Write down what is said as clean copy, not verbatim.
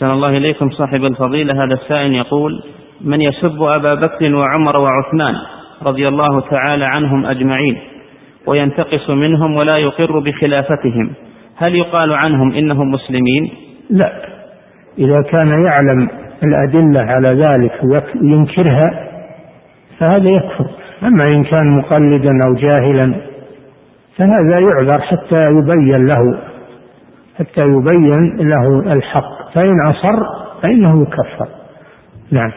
أحسن الله إليكم صاحب الفضيلة. هذا السائل يقول: من يسب أبا بكر وعمر وعثمان رضي الله تعالى عنهم أجمعين وينتقص منهم ولا يقر بخلافتهم، هل يقال عنهم إنهم مسلمين؟ لا، إذا كان يعلم الأدلة على ذلك وينكرها فهذا يكفر. أما إن كان مقلدا أو جاهلا فهذا يعذر حتى يبين له الحق، فإن أصر فإنه يكفر. نعم.